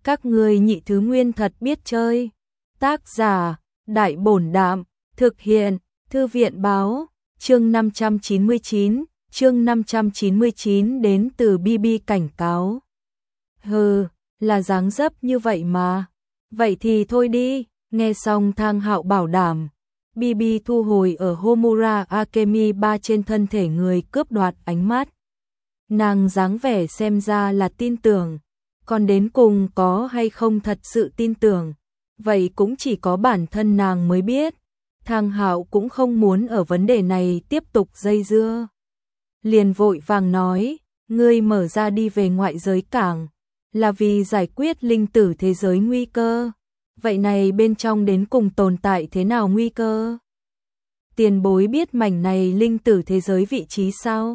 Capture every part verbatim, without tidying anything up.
Các ngươi nhị thứ nguyên thật biết chơi. Tác giả, Đại Bổn Đạm, thực hiện, Thư viện Báo, chương năm trăm chín mươi chín, chương năm trăm chín mươi chín đến từ bê bê cảnh cáo. Hừ, là dáng dấp như vậy mà. Vậy thì thôi đi, nghe xong Thang Hạo bảo đảm. bê bê thu hồi ở Homura Akemi ba trên thân thể người cướp đoạt ánh mắt. Nàng dáng vẻ xem ra là tin tưởng, còn đến cùng có hay không thật sự tin tưởng, vậy cũng chỉ có bản thân nàng mới biết. Thang Hạo cũng không muốn ở vấn đề này tiếp tục dây dưa. Liền vội vàng nói, ngươi mở ra đi về ngoại giới cảng, là vì giải quyết linh tử thế giới nguy cơ. Vậy này bên trong đến cùng tồn tại thế nào nguy cơ? Tiền bối biết mảnh này linh tử thế giới vị trí sao?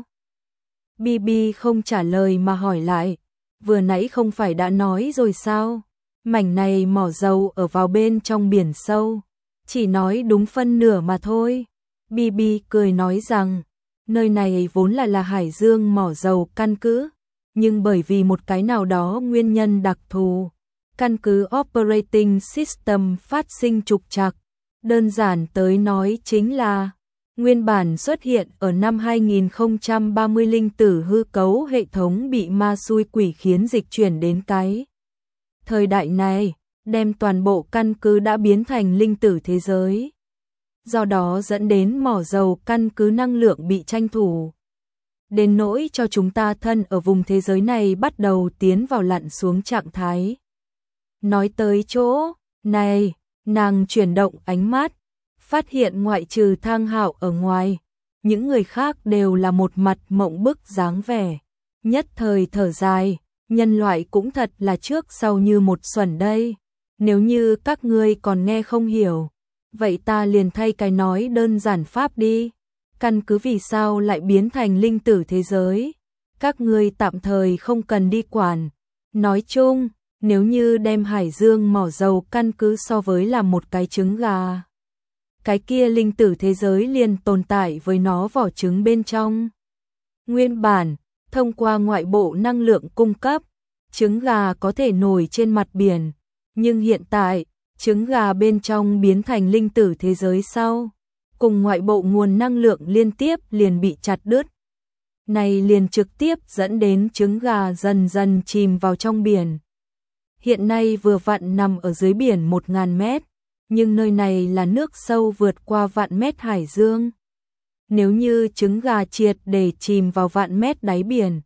bê bê không trả lời mà hỏi lại, vừa nãy không phải đã nói rồi sao? Mảnh này mỏ dầu ở vào bên trong biển sâu, chỉ nói đúng phân nửa mà thôi. bê bê cười nói rằng, nơi này vốn là là Hải Dương mỏ dầu căn cứ, nhưng bởi vì một cái nào đó nguyên nhân đặc thù, căn cứ Operating System phát sinh trục trặc. Đơn giản tới nói chính là, nguyên bản xuất hiện ở năm hai nghìn không trăm ba mươi linh tử hư cấu hệ thống bị ma xui quỷ khiến dịch chuyển đến cái thời đại này, đem toàn bộ căn cứ đã biến thành linh tử thế giới. Do đó dẫn đến mỏ dầu căn cứ năng lượng bị tranh thủ. Đến nỗi cho chúng ta thân ở vùng thế giới này bắt đầu tiến vào lặn xuống trạng thái. Nói tới chỗ này, nàng chuyển động ánh mắt, phát hiện ngoại trừ Thang Hạo ở ngoài, những người khác đều là một mặt mộng bức dáng vẻ. Nhất thời thở dài, nhân loại cũng thật là trước sau như một xuẩn đây. Nếu như các ngươi còn nghe không hiểu, vậy ta liền thay cái nói đơn giản pháp đi. Căn cứ vì sao lại biến thành linh tử thế giới, các ngươi tạm thời không cần đi quản. Nói chung, nếu như đem Hải Dương mỏ dầu căn cứ so với là một cái trứng gà, cái kia linh tử thế giới liền tồn tại với nó vỏ trứng bên trong. Nguyên bản, thông qua ngoại bộ năng lượng cung cấp, trứng gà có thể nổi trên mặt biển, nhưng hiện tại, trứng gà bên trong biến thành linh tử thế giới sau, cùng ngoại bộ nguồn năng lượng liên tiếp liền bị chặt đứt. Này liền trực tiếp dẫn đến trứng gà dần dần chìm vào trong biển. Hiện nay vừa vặn nằm ở dưới biển một nghìn mét, nhưng nơi này là nước sâu vượt qua vạn mét hải dương. Nếu như trứng gà triệt để chìm vào vạn mét đáy biển,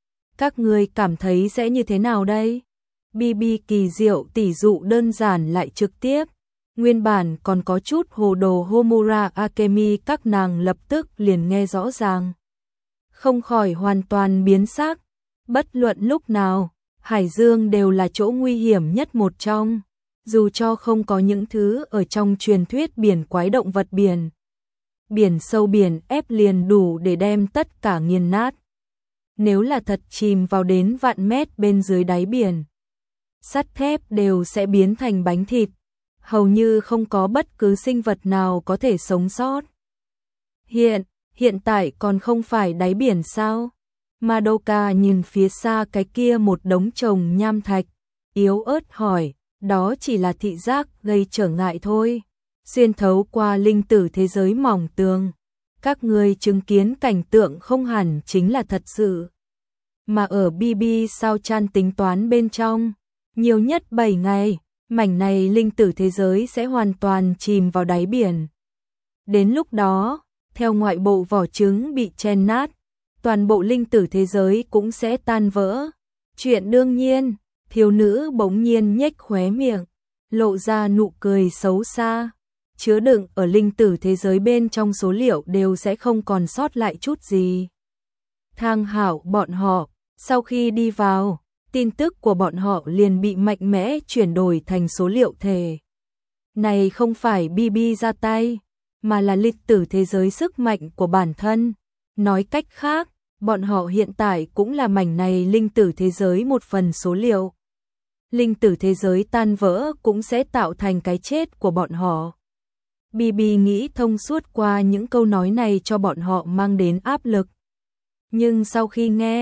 các ngươi cảm thấy sẽ như thế nào đây? bê bê kỳ diệu tỉ dụ đơn giản lại trực tiếp. Nguyên bản còn có chút hồ đồ Homura Akemi các nàng lập tức liền nghe rõ ràng. Không khỏi hoàn toàn biến sắc. Bất luận lúc nào, Hải Dương đều là chỗ nguy hiểm nhất một trong. Dù cho không có những thứ ở trong truyền thuyết biển quái động vật biển. Biển sâu biển ép liền đủ để đem tất cả nghiền nát. Nếu là thật chìm vào đến vạn mét bên dưới đáy biển, sắt thép đều sẽ biến thành bánh thịt. Hầu như không có bất cứ sinh vật nào có thể sống sót. Hiện, hiện tại còn không phải đáy biển sao? Madoka nhìn phía xa cái kia một đống chồng nham thạch, yếu ớt hỏi, đó chỉ là thị giác gây trở ngại thôi. Xuyên thấu qua linh tử thế giới mỏng tường, các người chứng kiến cảnh tượng không hẳn chính là thật sự. Mà ở bê bê sao chan tính toán bên trong, nhiều nhất bảy ngày, mảnh này linh tử thế giới sẽ hoàn toàn chìm vào đáy biển. Đến lúc đó, theo ngoại bộ vỏ trứng bị chen nát, toàn bộ linh tử thế giới cũng sẽ tan vỡ. Chuyện đương nhiên, thiếu nữ bỗng nhiên nhếch khóe miệng, lộ ra nụ cười xấu xa. Chứa đựng ở linh tử thế giới bên trong số liệu đều sẽ không còn sót lại chút gì. Thang Hạo bọn họ, sau khi đi vào, tin tức của bọn họ liền bị mạnh mẽ chuyển đổi thành số liệu thể. Này không phải bê bê ra tay, mà là lịch tử thế giới sức mạnh của bản thân. Nói cách khác, bọn họ hiện tại cũng là mảnh này linh tử thế giới một phần số liệu. Linh tử thế giới tan vỡ cũng sẽ tạo thành cái chết của bọn họ. bê bê nghĩ thông suốt qua những câu nói này cho bọn họ mang đến áp lực. Nhưng sau khi nghe,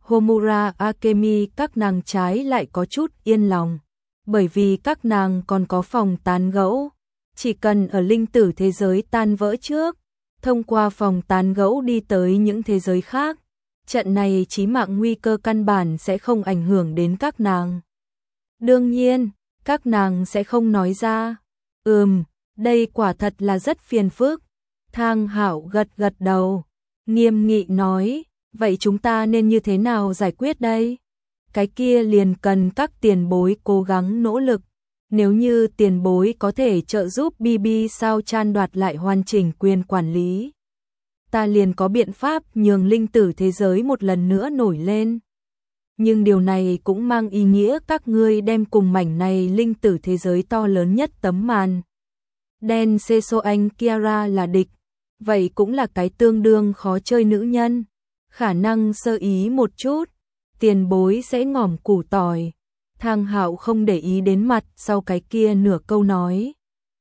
Homura Akemi các nàng trái lại có chút yên lòng, bởi vì các nàng còn có phòng tán gẫu, chỉ cần ở linh tử thế giới tan vỡ trước, thông qua phòng tán gẫu đi tới những thế giới khác, trận này chí mạng nguy cơ căn bản sẽ không ảnh hưởng đến các nàng. Đương nhiên, các nàng sẽ không nói ra. Ừm, đây quả thật là rất phiền phức. Thang Hạo gật gật đầu, nghiêm nghị nói, vậy chúng ta nên như thế nào giải quyết đây? Cái kia liền cần các tiền bối cố gắng nỗ lực. Nếu như tiền bối có thể trợ giúp bê bê sao Chan đoạt lại hoàn chỉnh quyền quản lý, ta liền có biện pháp nhường linh tử thế giới một lần nữa nổi lên. Nhưng điều này cũng mang ý nghĩa các ngươi đem cùng mảnh này linh tử thế giới to lớn nhất tấm màn đen Sesoanh Kiara là địch, vậy cũng là cái tương đương khó chơi nữ nhân, khả năng sơ ý một chút, tiền bối sẽ ngỏm củ tỏi. Thang Hạo không để ý đến mặt sau cái kia nửa câu nói.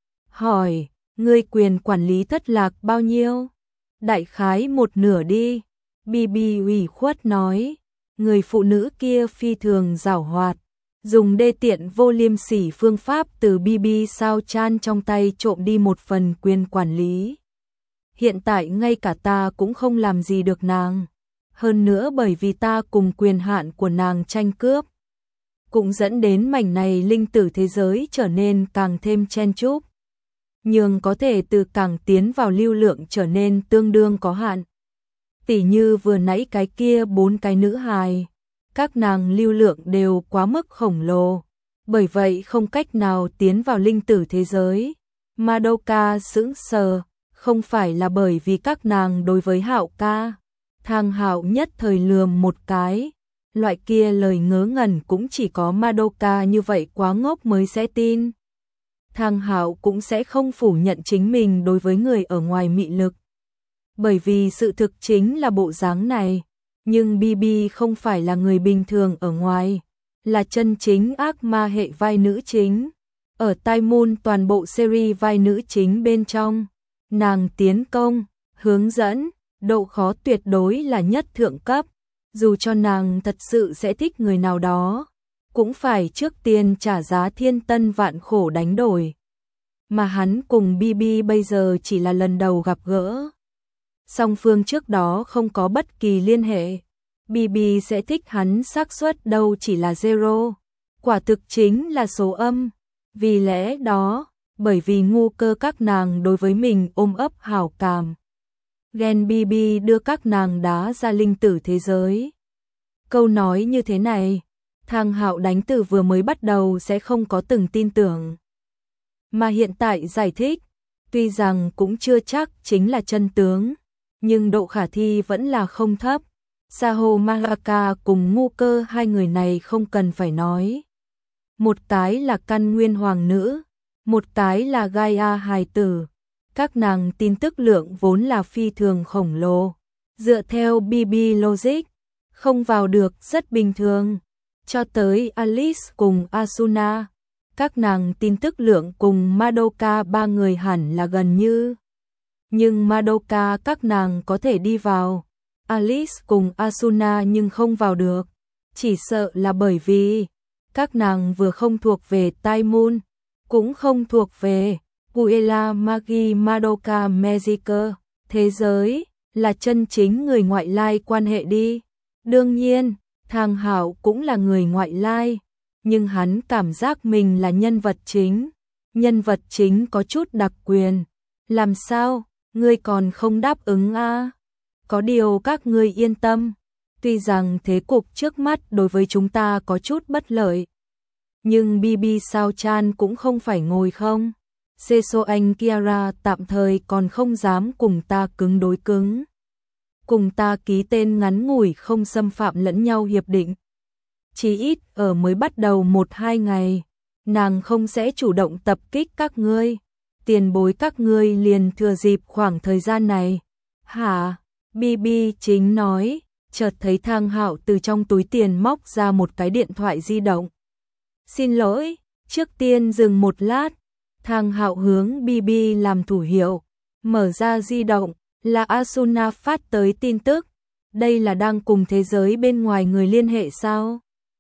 Hỏi, ngươi quyền quản lý thất lạc bao nhiêu? Đại khái một nửa đi. bê bê ủy khuất nói, người phụ nữ kia phi thường giảo hoạt, dùng đê tiện vô liêm sỉ phương pháp từ bê bê sao Chan trong tay trộm đi một phần quyền quản lý. Hiện tại ngay cả ta cũng không làm gì được nàng. Hơn nữa bởi vì ta cùng quyền hạn của nàng tranh cướp, cũng dẫn đến mảnh này linh tử thế giới trở nên càng thêm chen chúc, nhưng có thể từ càng tiến vào lưu lượng trở nên tương đương có hạn. Tỉ như vừa nãy cái kia bốn cái nữ hài, các nàng lưu lượng đều quá mức khổng lồ, bởi vậy không cách nào tiến vào linh tử thế giới. Madoka sững sờ, không phải là bởi vì các nàng đối với Hạo ca. Thang Hạo nhất thời lườm một cái, loại kia lời ngớ ngẩn cũng chỉ có Madoka như vậy quá ngốc mới sẽ tin. Thang Hạo cũng sẽ không phủ nhận chính mình đối với người ở ngoài mị lực, bởi vì sự thực chính là bộ dáng này, nhưng bê bê không phải là người bình thường ở ngoài, là chân chính ác ma hệ vai nữ chính. Ở Tai Moon toàn bộ series vai nữ chính bên trong, nàng tiến công, hướng dẫn, độ khó tuyệt đối là nhất thượng cấp, dù cho nàng thật sự sẽ thích người nào đó, cũng phải trước tiên trả giá thiên tân vạn khổ đánh đổi. Mà hắn cùng bê bê bây giờ chỉ là lần đầu gặp gỡ. Song phương trước đó không có bất kỳ liên hệ, bê bê sẽ thích hắn xác suất đâu chỉ là zero, quả thực chính là số âm. Vì lẽ đó, bởi vì ngu cơ các nàng đối với mình ôm ấp hảo cảm, ghen bê bê đưa các nàng đá ra linh tử thế giới. Câu nói như thế này, Thang Hạo đánh từ vừa mới bắt đầu sẽ không có từng tin tưởng. Mà hiện tại giải thích, tuy rằng cũng chưa chắc chính là chân tướng, nhưng độ khả thi vẫn là không thấp. Saho Mahaka cùng ngu cơ hai người này không cần phải nói. Một cái là căn nguyên hoàng nữ, một cái là Gaia hài tử. Các nàng tin tức lượng vốn là phi thường khổng lồ. Dựa theo bê bê logic, không vào được rất bình thường. Cho tới Alice cùng Asuna, các nàng tin tức lượng cùng Madoka ba người hẳn là gần như. Nhưng Madoka các nàng có thể đi vào, Alice cùng Asuna nhưng không vào được. Chỉ sợ là bởi vì các nàng vừa không thuộc về Tai Moon, cũng không thuộc về Guella Magi Madoka Magica, thế giới, là chân chính người ngoại lai quan hệ đi. Đương nhiên, Thang Hạo cũng là người ngoại lai, nhưng hắn cảm giác mình là nhân vật chính. Nhân vật chính có chút đặc quyền. Làm sao, ngươi còn không đáp ứng a? Có điều các ngươi yên tâm, tuy rằng thế cục trước mắt đối với chúng ta có chút bất lợi, nhưng bê bê sao Chan cũng không phải ngồi không. Sesoanh Kiara tạm thời còn không dám cùng ta cứng đối cứng. Cùng ta ký tên ngắn ngủi không xâm phạm lẫn nhau hiệp định. Chỉ ít ở mới bắt đầu một hai ngày, nàng không sẽ chủ động tập kích các ngươi. Tiền bối các ngươi liền thừa dịp khoảng thời gian này. Hả? bê bê chính nói, chợt thấy Thang Hạo từ trong túi tiền móc ra một cái điện thoại di động. Xin lỗi, trước tiên dừng một lát. Thang Hạo hướng bê bê làm thủ hiệu, mở ra di động, là Asuna phát tới tin tức. đây là đang cùng thế giới bên ngoài người liên hệ sao?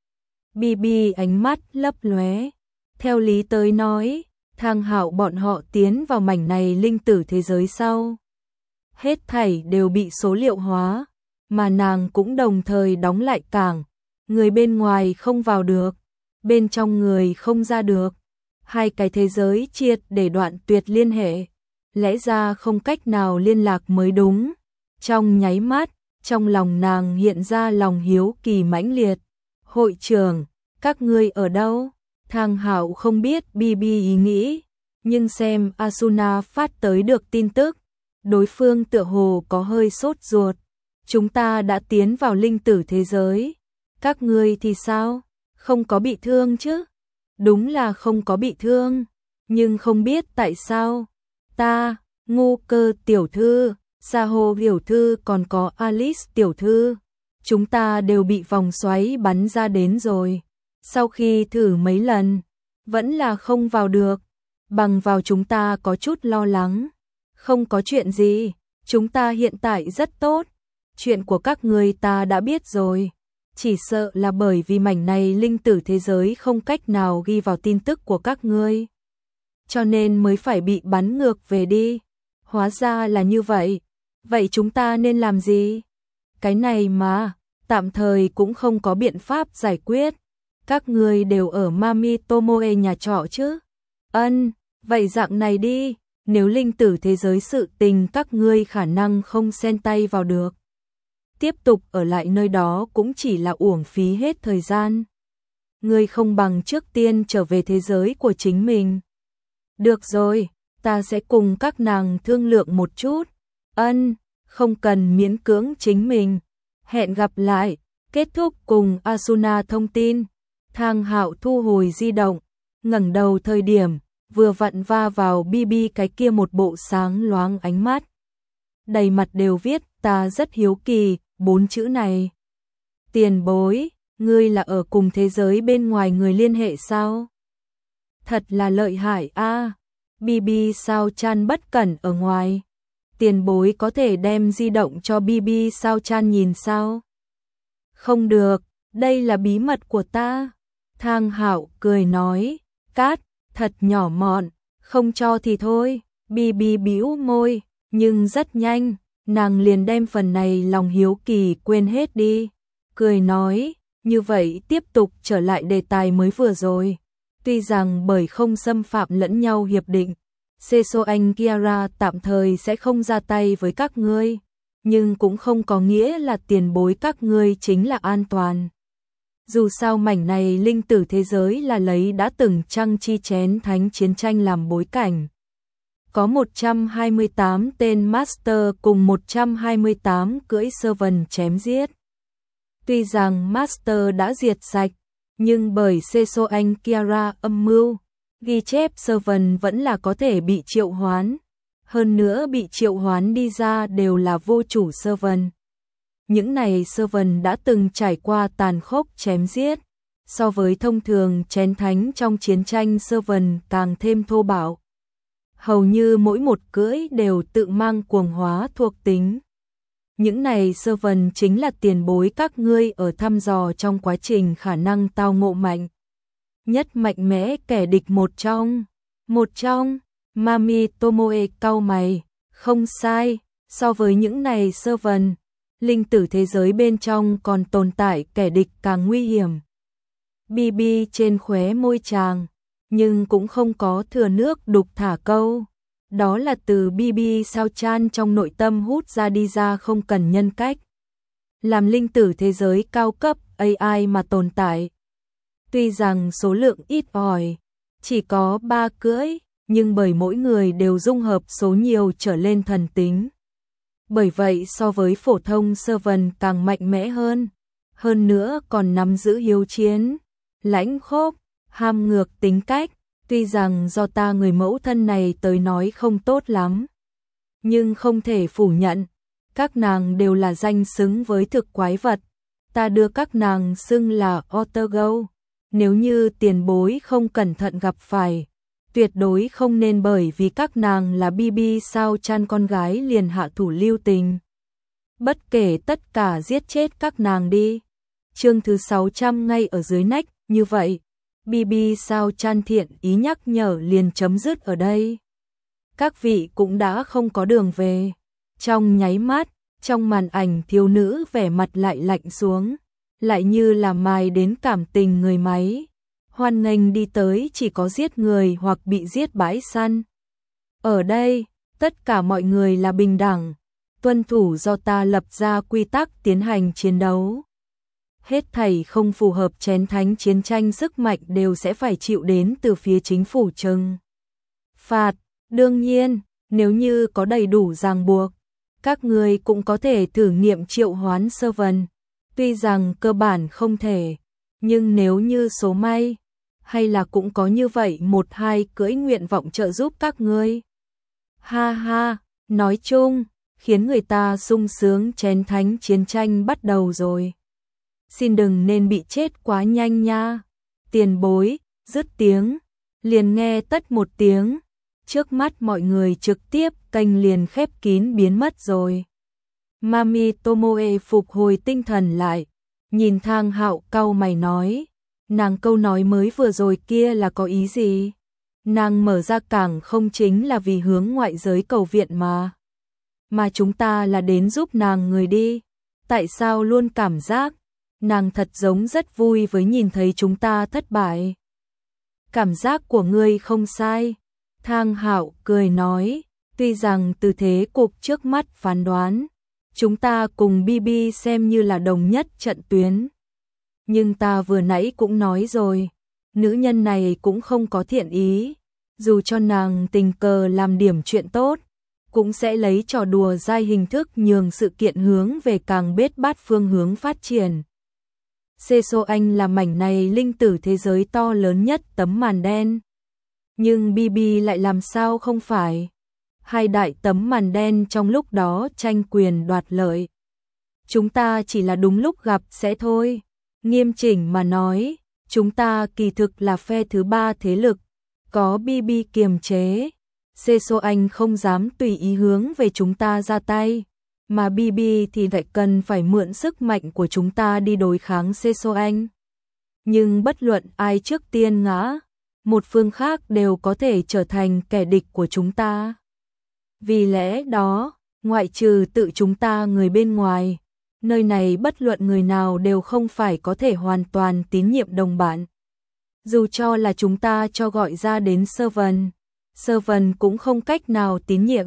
bê bê ánh mắt lấp lóe. Theo lý tới nói, Thang Hạo bọn họ tiến vào mảnh này linh tử thế giới sau. Hết thảy đều bị số liệu hóa, mà nàng cũng đồng thời đóng lại cảng. Người bên ngoài không vào được, bên trong người không ra được. Hai cái thế giới triệt để đoạn tuyệt liên hệ. Lẽ ra không cách nào liên lạc mới đúng. Trong nháy mắt, trong lòng nàng hiện ra lòng hiếu kỳ mãnh liệt. Hội trưởng, các ngươi ở đâu? Thang Hạo không biết bê bê ý nghĩ, nhưng xem Asuna phát tới được tin tức, đối phương tựa hồ có hơi sốt ruột. Chúng ta đã tiến vào linh tử thế giới. Các ngươi thì sao? Không có bị thương chứ? Đúng là không có bị thương, nhưng không biết tại sao. Ta, Ngu Cơ tiểu thư, Saho tiểu thư còn có Alice tiểu thư, chúng ta đều bị vòng xoáy bắn ra đến rồi. Sau khi thử mấy lần, vẫn là không vào được. Bằng vào chúng ta có chút lo lắng. Không có chuyện gì, chúng ta hiện tại rất tốt. Chuyện của các người ta đã biết rồi. Chỉ sợ là bởi vì mảnh này linh tử thế giới không cách nào ghi vào tin tức của các ngươi, cho nên mới phải bị bắn ngược về đi. Hóa ra là như vậy. Vậy chúng ta nên làm gì? Cái này mà, tạm thời cũng không có biện pháp giải quyết. Các ngươi đều ở Mami Tomoe nhà trọ chứ? Ân, vậy dạng này đi, nếu linh tử thế giới sự tình các ngươi khả năng không xen tay vào được. Tiếp tục ở lại nơi đó cũng chỉ là uổng phí hết thời gian. Ngươi không bằng trước tiên trở về thế giới của chính mình. Được rồi, ta sẽ cùng các nàng thương lượng một chút. Ân, không cần miễn cưỡng chính mình. Hẹn gặp lại. Kết thúc cùng Asuna thông tin. Thang Hạo thu hồi di động, ngẩng đầu thời điểm vừa vặn va vào bê bê cái kia một bộ sáng loáng ánh mắt. Đầy mặt đều viết ta rất hiếu kỳ, bốn chữ này. Tiền bối, ngươi là ở cùng thế giới bên ngoài người liên hệ sao? Thật là lợi hại a. À, bê bê sao chan bất cẩn ở ngoài. Tiền bối có thể đem di động cho bê bê sao chan nhìn sao? Không được, đây là bí mật của ta. Thang Hạo cười nói, cát, thật nhỏ mọn, không cho thì thôi. bê bê bĩu môi, nhưng rất nhanh, nàng liền đem phần này lòng hiếu kỳ quên hết đi. Cười nói, như vậy tiếp tục trở lại đề tài mới vừa rồi. Tuy rằng bởi không xâm phạm lẫn nhau hiệp định, Sesoan Kiara tạm thời sẽ không ra tay với các ngươi, nhưng cũng không có nghĩa là tiền bối các ngươi chính là an toàn. Dù sao mảnh này linh tử thế giới là lấy đã từng trăng chi chén thánh chiến tranh làm bối cảnh. Có một trăm hai mươi tám tên Master cùng một trăm hai mươi tám cưỡi Servant chém giết. Tuy rằng Master đã diệt sạch, nhưng bởi Sesoan Kiara âm mưu, ghi chép Servant vẫn là có thể bị triệu hoán. Hơn nữa bị triệu hoán đi ra đều là vô chủ Servant. Những này Servant đã từng trải qua tàn khốc chém giết, so với thông thường chén thánh trong chiến tranh Servant càng thêm thô bạo. Hầu như mỗi một cưỡi đều tự mang cuồng hóa thuộc tính. Những này Servant chính là tiền bối các ngươi ở thăm dò trong quá trình khả năng tao ngộ mạnh nhất mạnh mẽ kẻ địch một trong. Một trong, Mami Tomoe cau mày, không sai, so với những này Servant, linh tử thế giới bên trong còn tồn tại kẻ địch càng nguy hiểm. bê bê trên khóe môi chàng, nhưng cũng không có thừa nước đục thả câu. Đó là từ bê bê sao chan trong nội tâm hút ra đi ra không cần nhân cách. Làm linh tử thế giới cao cấp a i mà tồn tại. Tuy rằng số lượng ít ỏi, chỉ có ba cưỡi, nhưng bởi mỗi người đều dung hợp số nhiều trở lên thần tính. Bởi vậy so với phổ thông Servant càng mạnh mẽ hơn. Hơn nữa còn nắm giữ hiếu chiến, lãnh khốc, ham ngược tính cách. Tuy rằng do ta người mẫu thân này tới nói không tốt lắm, nhưng không thể phủ nhận, các nàng đều là danh xứng với thực quái vật. Ta đưa các nàng xưng là Ottergo. Nếu như tiền bối không cẩn thận gặp phải, tuyệt đối không nên bởi vì các nàng là bê bê sao chan con gái liền hạ thủ lưu tình. bất kể tất cả giết chết các nàng đi. Chương thứ sáu trăm ngay ở dưới nách, như vậy, bê bê sao Chan thiện ý nhắc nhở liền chấm dứt ở đây. Các vị cũng đã không có đường về. Trong nháy mắt, trong màn ảnh thiếu nữ vẻ mặt lại lạnh xuống, lại như là mài đến cảm tình người máy. Hoan nghênh đi tới chỉ có giết người hoặc bị giết bãi săn. Ở đây, tất cả mọi người là bình đẳng, tuân thủ do ta lập ra quy tắc tiến hành chiến đấu. Hết thảy không phù hợp chén thánh chiến tranh sức mạnh đều sẽ phải chịu đến từ phía chính phủ trừng phạt. Đương nhiên, nếu như có đầy đủ ràng buộc, các người cũng có thể thử nghiệm triệu hoán servant. Tuy rằng cơ bản không thể, nhưng nếu như số may, hay là cũng có như vậy một hai cưỡi nguyện vọng trợ giúp các ngươi. Ha ha, nói chung, khiến người ta sung sướng chén thánh chiến tranh bắt đầu rồi. Xin đừng nên bị chết quá nhanh nha. Tiền bối, dứt tiếng, liền nghe tất một tiếng. Trước mắt mọi người trực tiếp kênh liền khép kín biến mất rồi. Mami Tomoe phục hồi tinh thần lại, nhìn Thang Hạo cau mày nói, nàng câu nói mới vừa rồi kia là có ý gì? Nàng mở ra cảng không chính là vì hướng ngoại giới cầu viện mà. Mà chúng ta là đến giúp nàng người đi. Tại sao luôn cảm giác nàng thật giống rất vui với nhìn thấy chúng ta thất bại? Cảm giác của ngươi không sai. Thang Hạo cười nói, tuy rằng từ thế cục trước mắt phán đoán, chúng ta cùng bê bê xem như là đồng nhất trận tuyến. Nhưng ta vừa nãy cũng nói rồi, nữ nhân này cũng không có thiện ý, dù cho nàng tình cờ làm điểm chuyện tốt, cũng sẽ lấy trò đùa dai hình thức nhường sự kiện hướng về càng bết bát phương hướng phát triển. Seso Anh là mảnh này linh tử thế giới to lớn nhất tấm màn đen. Nhưng bê bê lại làm sao không phải? Hai đại tấm màn đen trong lúc đó tranh quyền đoạt lợi. Chúng ta chỉ là đúng lúc gặp sẽ thôi. Nghiêm chỉnh mà nói, chúng ta kỳ thực là phe thứ ba thế lực, có bê bê kiềm chế. Seso Anh không dám tùy ý hướng về chúng ta ra tay, mà bê bê thì lại cần phải mượn sức mạnh của chúng ta đi đối kháng Seso Anh. Nhưng bất luận ai trước tiên ngã, một phương khác đều có thể trở thành kẻ địch của chúng ta. Vì lẽ đó, ngoại trừ tự chúng ta người bên ngoài, nơi này bất luận người nào đều không phải có thể hoàn toàn tín nhiệm đồng bạn. Dù cho là chúng ta cho gọi ra đến servant, servant cũng không cách nào tín nhiệm.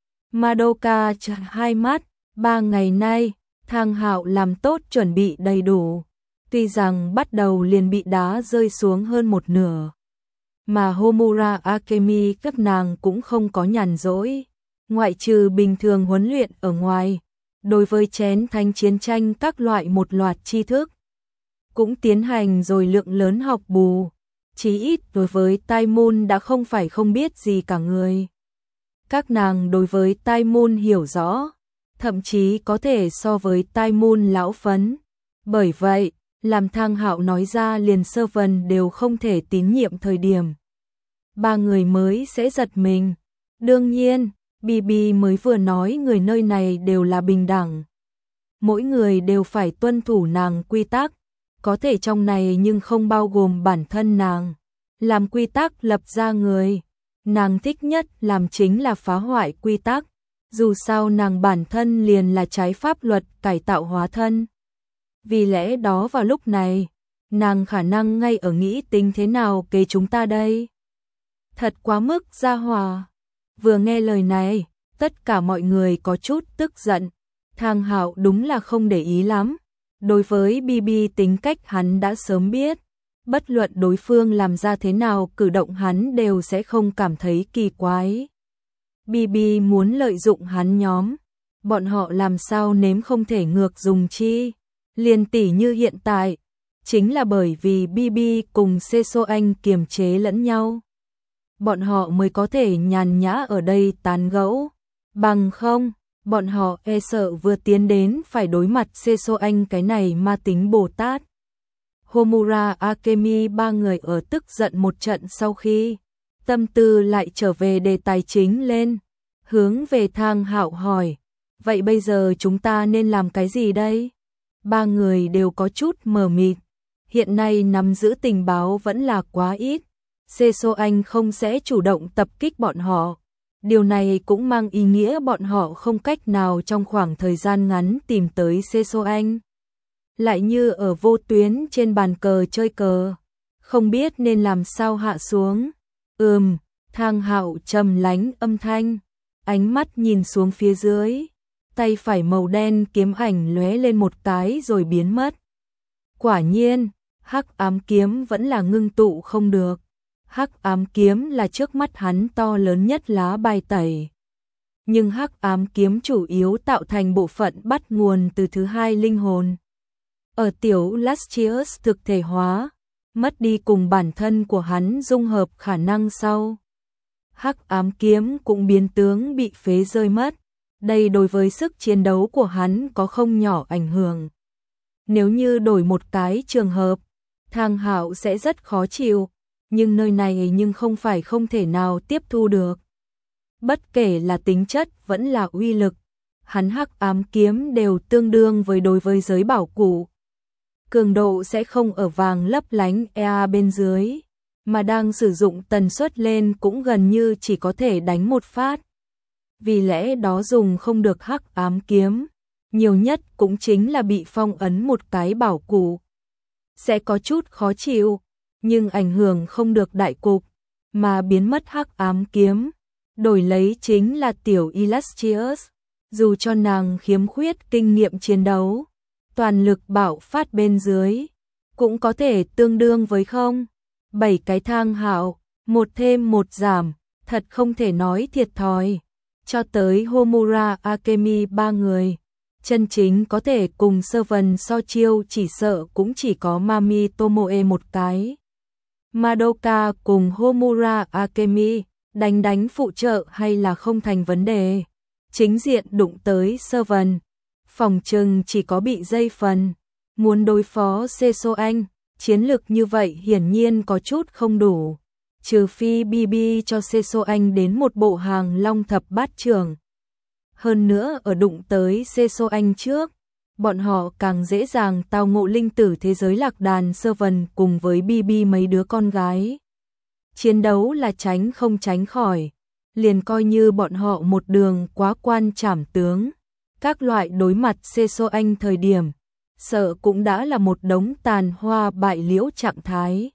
Madoka hai mắt, ba ngày nay, Thang Hạo làm tốt chuẩn bị đầy đủ, tuy rằng bắt đầu liền bị đá rơi xuống hơn một nửa. Mà Homura Akemi các nàng cũng không có nhàn rỗi, ngoại trừ bình thường huấn luyện ở ngoài, đối với chén thánh chiến tranh các loại một loạt tri thức, cũng tiến hành rồi lượng lớn học bù, chí ít đối với Tai Môn đã không phải không biết gì cả người. Các nàng đối với Tai Môn hiểu rõ, thậm chí có thể so với Tai Môn lão phấn. Bởi vậy, làm Thang Hạo nói ra liền sơ vần đều không thể tín nhiệm thời điểm. Ba người mới sẽ giật mình. Đương nhiên, bê bê mới vừa nói người nơi này đều là bình đẳng. Mỗi người đều phải tuân thủ nàng quy tắc, có thể trong này nhưng không bao gồm bản thân nàng. Làm quy tắc lập ra người, nàng thích nhất làm chính là phá hoại quy tắc, dù sao nàng bản thân liền là trái pháp luật cải tạo hóa thân. Vì lẽ đó vào lúc này, nàng khả năng ngay ở nghĩ tính thế nào kế chúng ta đây. Thật quá mức gia hòa. Vừa nghe lời này, tất cả mọi người có chút tức giận. Thang Hạo đúng là không để ý lắm. Đối với bê bê tính cách hắn đã sớm biết. Bất luận đối phương làm ra thế nào cử động hắn đều sẽ không cảm thấy kỳ quái. bê bê muốn lợi dụng hắn nhóm. Bọn họ làm sao nếm không thể ngược dùng chi. Liền tỉ như hiện tại. Chính là bởi vì bê bê cùng Seso Anh kiềm chế lẫn nhau. Bọn họ mới có thể nhàn nhã ở đây tán gẫu. Bằng không, bọn họ e sợ vừa tiến đến phải đối mặt Seso Anh cái này ma tính Bồ Tát. Homura Akemi ba người ở tức giận một trận sau khi tâm tư lại trở về đề tài chính lên, hướng về Thang Hạo hỏi, Vậy bây giờ chúng ta nên làm cái gì đây? Ba người đều có chút mờ mịt. Hiện nay nắm giữ tình báo vẫn là quá ít. Sê-sô Anh không sẽ chủ động tập kích bọn họ. Điều này cũng mang ý nghĩa bọn họ không cách nào trong khoảng thời gian ngắn tìm tới Sê-sô Anh. Lại như ở vô tuyến trên bàn cờ chơi cờ, không biết nên làm sao hạ xuống. Ừm, Thang Hạo trầm lánh âm thanh, ánh mắt nhìn xuống phía dưới, tay phải màu đen kiếm ảnh lóe lên một cái rồi biến mất. Quả nhiên, hắc ám kiếm vẫn là ngưng tụ không được. Hắc ám kiếm là trước mắt hắn to lớn nhất lá bài tẩy. Nhưng hắc ám kiếm chủ yếu tạo thành bộ phận bắt nguồn từ thứ hai linh hồn. Ở tiểu Lustius thực thể hóa, mất đi cùng bản thân của hắn dung hợp khả năng sau. Hắc ám kiếm cũng biến tướng bị phế rơi mất. Đây đối với sức chiến đấu của hắn có không nhỏ ảnh hưởng. Nếu như đổi một cái trường hợp, Thang Hạo sẽ rất khó chịu, nhưng nơi này nhưng không phải không thể nào tiếp thu được. Bất kể là tính chất vẫn là uy lực, hắn hắc ám kiếm đều tương đương với đối với giới bảo cụ. Cường độ sẽ không ở vàng lấp lánh e a bên dưới, mà đang sử dụng tần suất lên cũng gần như chỉ có thể đánh một phát. Vì lẽ đó dùng không được hắc ám kiếm, nhiều nhất cũng chính là bị phong ấn một cái bảo cụ. Sẽ có chút khó chịu, nhưng ảnh hưởng không được đại cục, mà biến mất hắc ám kiếm, đổi lấy chính là tiểu Illustrious. Dù cho nàng khiếm khuyết kinh nghiệm chiến đấu, toàn lực bạo phát bên dưới, cũng có thể tương đương với không. Bảy cái Thang Hạo, một thêm một giảm, thật không thể nói thiệt thòi. Cho tới Homura Akemi ba người, chân chính có thể cùng Servant so chiêu chỉ sợ cũng chỉ có Mami Tomoe một cái. Madoka cùng Homura Akemi, đánh đánh phụ trợ hay là không thành vấn đề. Chính diện đụng tới Servant, phòng trừng chỉ có bị dây phần. Muốn đối phó Sê-sô Anh, chiến lực như vậy hiển nhiên có chút không đủ. Trừ phi bê bê cho Sê-sô Anh đến một bộ hàng long thập bát trưởng. Hơn nữa ở đụng tới Sê-sô Anh trước, bọn họ càng dễ dàng tao ngộ linh tử thế giới lạc đàn Servant cùng với bê bê mấy đứa con gái. Chiến đấu là tránh không tránh khỏi, liền coi như bọn họ một đường quá quan trảm tướng. Các loại đối mặt Sê-sô Anh thời điểm, sợ cũng đã là một đống tàn hoa bại liễu trạng thái.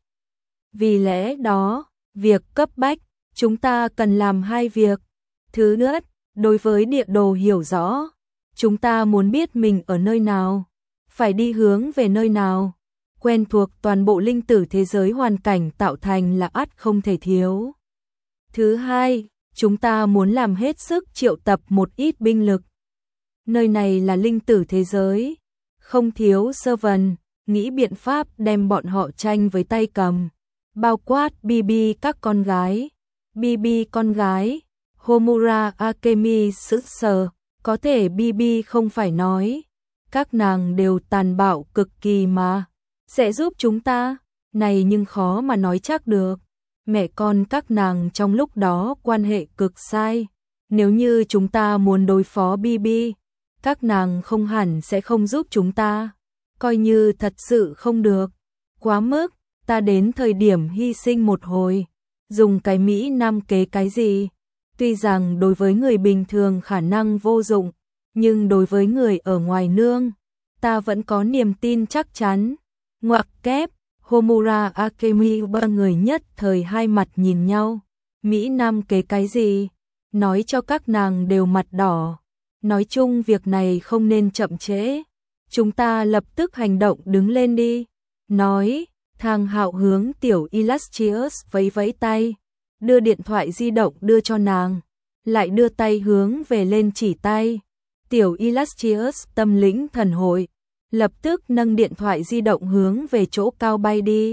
Vì lẽ đó, việc cấp bách, chúng ta cần làm hai việc. Thứ nhất, đối với địa đồ hiểu rõ, chúng ta muốn biết mình ở nơi nào, phải đi hướng về nơi nào. Quen thuộc toàn bộ linh tử thế giới hoàn cảnh tạo thành là ắt không thể thiếu. Thứ hai, chúng ta muốn làm hết sức triệu tập một ít binh lực. Nơi này là linh tử thế giới, không thiếu Servant, nghĩ biện pháp đem bọn họ tranh với tay cầm. Bao quát bê bê các con gái. bê bê con gái, Homura Akemi sững sờ, có thể bê bê không phải nói. Các nàng đều tàn bạo cực kỳ mà. Sẽ giúp chúng ta, này nhưng khó mà nói chắc được. Mẹ con các nàng trong lúc đó quan hệ cực sai. Nếu như chúng ta muốn đối phó bê bê, các nàng không hẳn sẽ không giúp chúng ta. Coi như thật sự không được. Quá mức, ta đến thời điểm hy sinh một hồi. Dùng cái Mỹ Nam kế cái gì? Tuy rằng đối với người bình thường khả năng vô dụng, nhưng đối với người ở ngoài nương, ta vẫn có niềm tin chắc chắn. Ngoặc kép, Homura Akemi ba người nhất thời hai mặt nhìn nhau. Mỹ Nam kế cái gì? Nói cho các nàng đều mặt đỏ. Nói chung việc này không nên chậm trễ. Chúng ta lập tức hành động đứng lên đi. Nói, Thang Hạo hướng tiểu Illustrious vẫy vẫy tay, đưa điện thoại di động đưa cho nàng, lại đưa tay hướng về lên chỉ tay. Tiểu Illustrious tâm lĩnh thần hội, lập tức nâng điện thoại di động hướng về chỗ cao bay đi.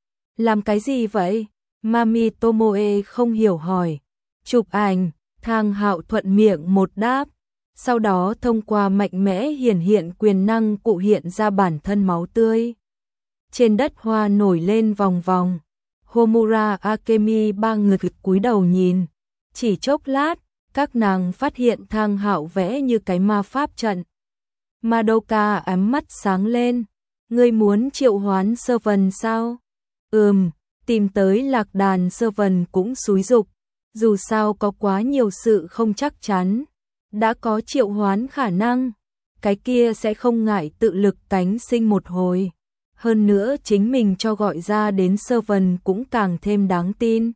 Làm cái gì vậy? Mami Tomoe không hiểu hỏi. Chụp ảnh, Thang Hạo thuận miệng một đáp. Sau đó thông qua mạnh mẽ hiển hiện quyền năng cụ hiện ra bản thân máu tươi. Trên đất hoa nổi lên vòng vòng. Homura Akemi ba người cúi đầu nhìn. Chỉ chốc lát, các nàng phát hiện Thang Hạo vẽ như cái ma pháp trận. Madoka ám mắt sáng lên, ngươi muốn triệu hoán Sơ Vân sao? Ừm, tìm tới lạc đàn Sơ Vân cũng xúi dục, dù sao có quá nhiều sự không chắc chắn, đã có triệu hoán khả năng, cái kia sẽ không ngại tự lực cánh sinh một hồi. Hơn nữa chính mình cho gọi ra đến Sơ Vân cũng càng thêm đáng tin.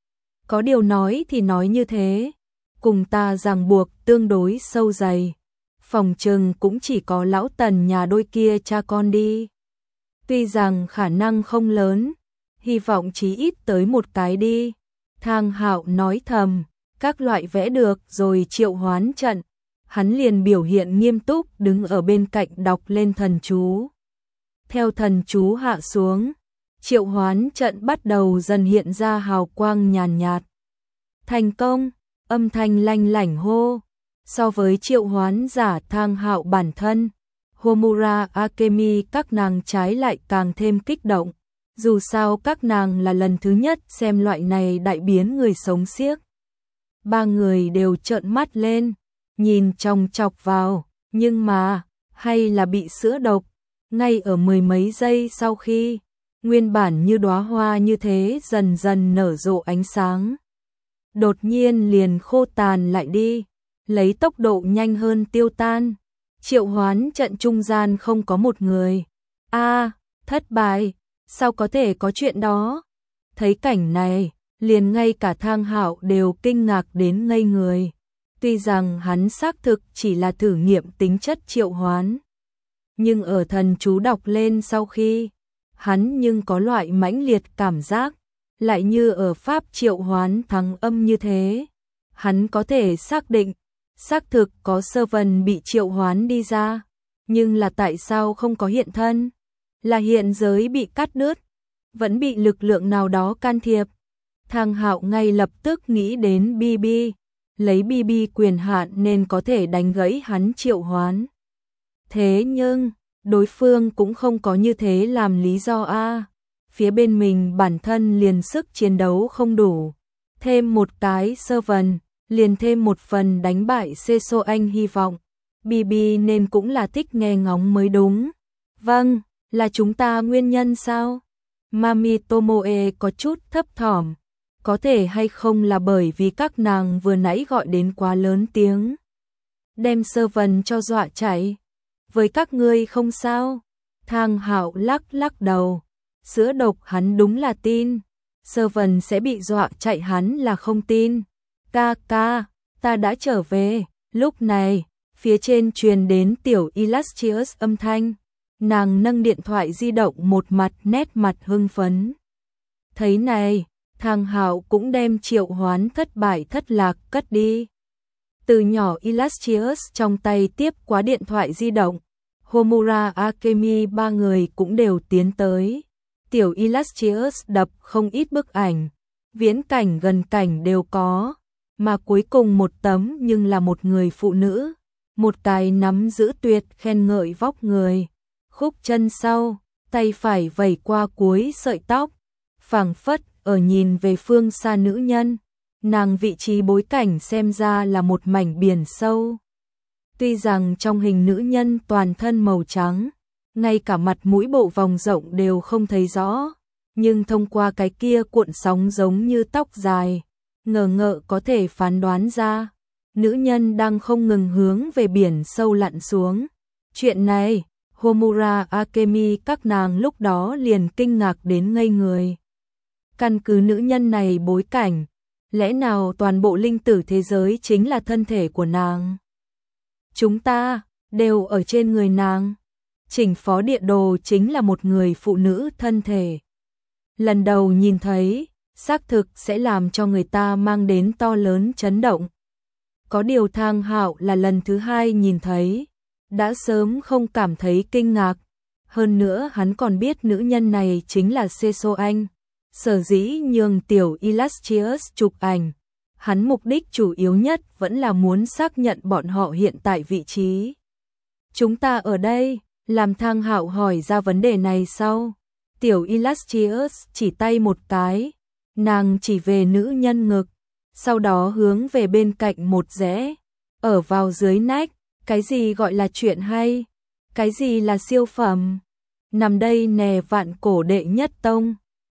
Có điều nói thì nói như thế, cùng ta ràng buộc tương đối sâu dày. Phòng trừng cũng chỉ có lão Tần nhà đôi kia cha con đi. Tuy rằng khả năng không lớn, hy vọng chí ít tới một cái đi. Thang Hạo nói thầm, các loại vẽ được rồi triệu hoán trận. Hắn liền biểu hiện nghiêm túc đứng ở bên cạnh đọc lên thần chú. Theo thần chú hạ xuống, triệu hoán trận bắt đầu dần hiện ra hào quang nhàn nhạt. Thành công, âm thanh lanh lảnh hô. So với triệu hoán giả Thang Hạo bản thân, Homura Akemi các nàng trái lại càng thêm kích động. Dù sao các nàng là lần thứ nhất xem loại này đại biến người sống xiếc. Ba người đều trợn mắt lên, nhìn chòng chọc vào, nhưng mà, hay là bị sữa độc. Ngay ở mười mấy giây sau khi, nguyên bản như đóa hoa như thế dần dần nở rộ ánh sáng. Đột nhiên liền khô tàn lại đi, lấy tốc độ nhanh hơn tiêu tan. Triệu hoán trận trung gian không có một người. A, thất bại, sao có thể có chuyện đó? Thấy cảnh này, liền ngay cả Thang Hạo đều kinh ngạc đến ngây người. Tuy rằng hắn xác thực chỉ là thử nghiệm tính chất triệu hoán, nhưng ở thần chú đọc lên sau khi, hắn nhưng có loại mãnh liệt cảm giác, lại như ở pháp triệu hoán thắng âm như thế. Hắn có thể xác định, xác thực có Sơ Vân bị triệu hoán đi ra, nhưng là tại sao không có hiện thân? Là hiện giới bị cắt đứt, vẫn bị lực lượng nào đó can thiệp. Thang Hạo ngay lập tức nghĩ đến bê bê, lấy bê bê quyền hạn nên có thể đánh gãy hắn triệu hoán. Thế nhưng, đối phương cũng không có như thế làm lý do a. Phía bên mình bản thân liền sức chiến đấu không đủ, thêm một cái Sơ Vân, liền thêm một phần đánh bại Seso Anh hy vọng. bê bê nên cũng là thích nghe ngóng mới đúng. Vâng, là chúng ta nguyên nhân sao? Mami Tomoe có chút thấp thỏm, có thể hay không là bởi vì các nàng vừa nãy gọi đến quá lớn tiếng, đem Sơ Vân cho dọa chạy. Với các ngươi không sao? Thang Hạo lắc lắc đầu, sữa độc hắn đúng là tin, Sơ Vân sẽ bị dọa chạy hắn là không tin. Ca ca, ta đã trở về. Lúc này, phía trên truyền đến tiểu Illustrious âm thanh, nàng nâng điện thoại di động một mặt nét mặt hưng phấn. Thấy này, Thang Hạo cũng đem triệu hoán thất bại thất lạc cất đi. Từ nhỏ Illustrious trong tay tiếp quá điện thoại di động, Homura Akemi ba người cũng đều tiến tới. Tiểu Illustrious đập không ít bức ảnh, viễn cảnh gần cảnh đều có, mà cuối cùng một tấm nhưng là một người phụ nữ, một cái nắm giữ tuyệt khen ngợi vóc người, khúc chân sau, tay phải vẩy qua cuối sợi tóc, phảng phất ở nhìn về phương xa nữ nhân, nàng vị trí bối cảnh xem ra là một mảnh biển sâu. Tuy rằng trong hình nữ nhân toàn thân màu trắng, ngay cả mặt mũi bộ vòng rộng đều không thấy rõ, nhưng thông qua cái kia cuộn sóng giống như tóc dài, ngờ ngợ có thể phán đoán ra, nữ nhân đang không ngừng hướng về biển sâu lặn xuống. Chuyện này, Homura Akemi các nàng lúc đó liền kinh ngạc đến ngây người. Căn cứ nữ nhân này bối cảnh, lẽ nào toàn bộ linh tử thế giới chính là thân thể của nàng? Chúng ta, đều ở trên người nàng. Chỉnh phó địa đồ chính là một người phụ nữ thân thể. Lần đầu nhìn thấy, xác thực sẽ làm cho người ta mang đến to lớn chấn động. Có điều Thang Hạo là lần thứ hai nhìn thấy, đã sớm không cảm thấy kinh ngạc. Hơn nữa hắn còn biết nữ nhân này chính là Seso Anh. Sở dĩ nhường tiểu Illustrious chụp ảnh, hắn mục đích chủ yếu nhất vẫn là muốn xác nhận bọn họ hiện tại vị trí. Chúng ta ở đây, làm Thang Hạo hỏi ra vấn đề này sau. Tiểu Illustrious chỉ tay một cái, nàng chỉ về nữ nhân ngực, sau đó hướng về bên cạnh một rẽ, ở vào dưới nách, cái gì gọi là chuyện hay, cái gì là siêu phẩm, nằm đây nè vạn cổ đệ nhất tông.